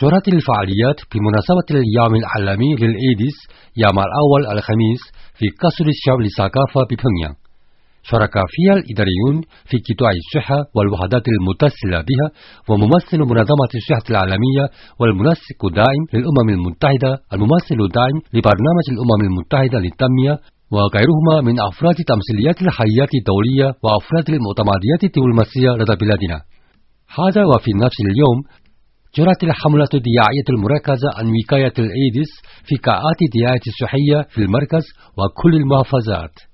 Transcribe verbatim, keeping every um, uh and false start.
جرت الفعاليات بمناسبة اليوم العالمي للإيدز يوم الأول الخميس في قصر الشعب للثقافة ببنيان. شارك فيها الإداريون في قطاع الصحة والوحدات المتصلة بها وممثل منظمة الصحة العالمية والمنسق الدائم للأمم المتحدة، الممثل الدائم لبرنامج الأمم المتحدة للتنمية، وغيرهما من أفراد تمثيليات الحياة الدولية وأفراد المؤتمرات الدبلوماسية لدى بلادنا. هذا وفي نفس اليوم جرت الحملة الدعائية المركزة عن وقاية الإيدز في قاعات الدعاية الصحية في المركز وكل المحافظات.